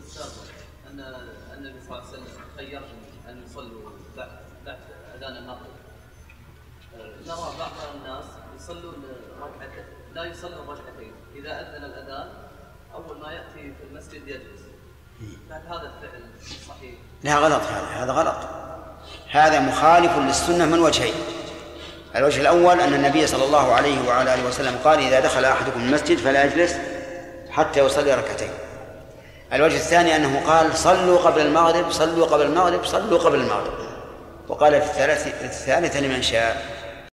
أن النبي صلى الله عليه وسلم خيرهم أن يصلوا بعد أذان المغرب. نرى بعض الناس يصلون ركعتين، لا يصلون ركعتين، إذا أذن الأذان أول ما يأتي في المسجد يجلس. هل هذا الفعل صحيح؟ لا، غلط. هذا غلط. هذا مخالف للسنة من وجهين. الوجه الأول أن النبي صلى الله عليه وعلى آله وسلم قال: إذا دخل أحدكم المسجد فلا يجلس حتى يصلي ركعتين. الوجه الثاني أنه قال: صلوا قبل المغرب، صلوا قبل المغرب، صلوا قبل المغرب، وقال في الثالثة لمن شاء.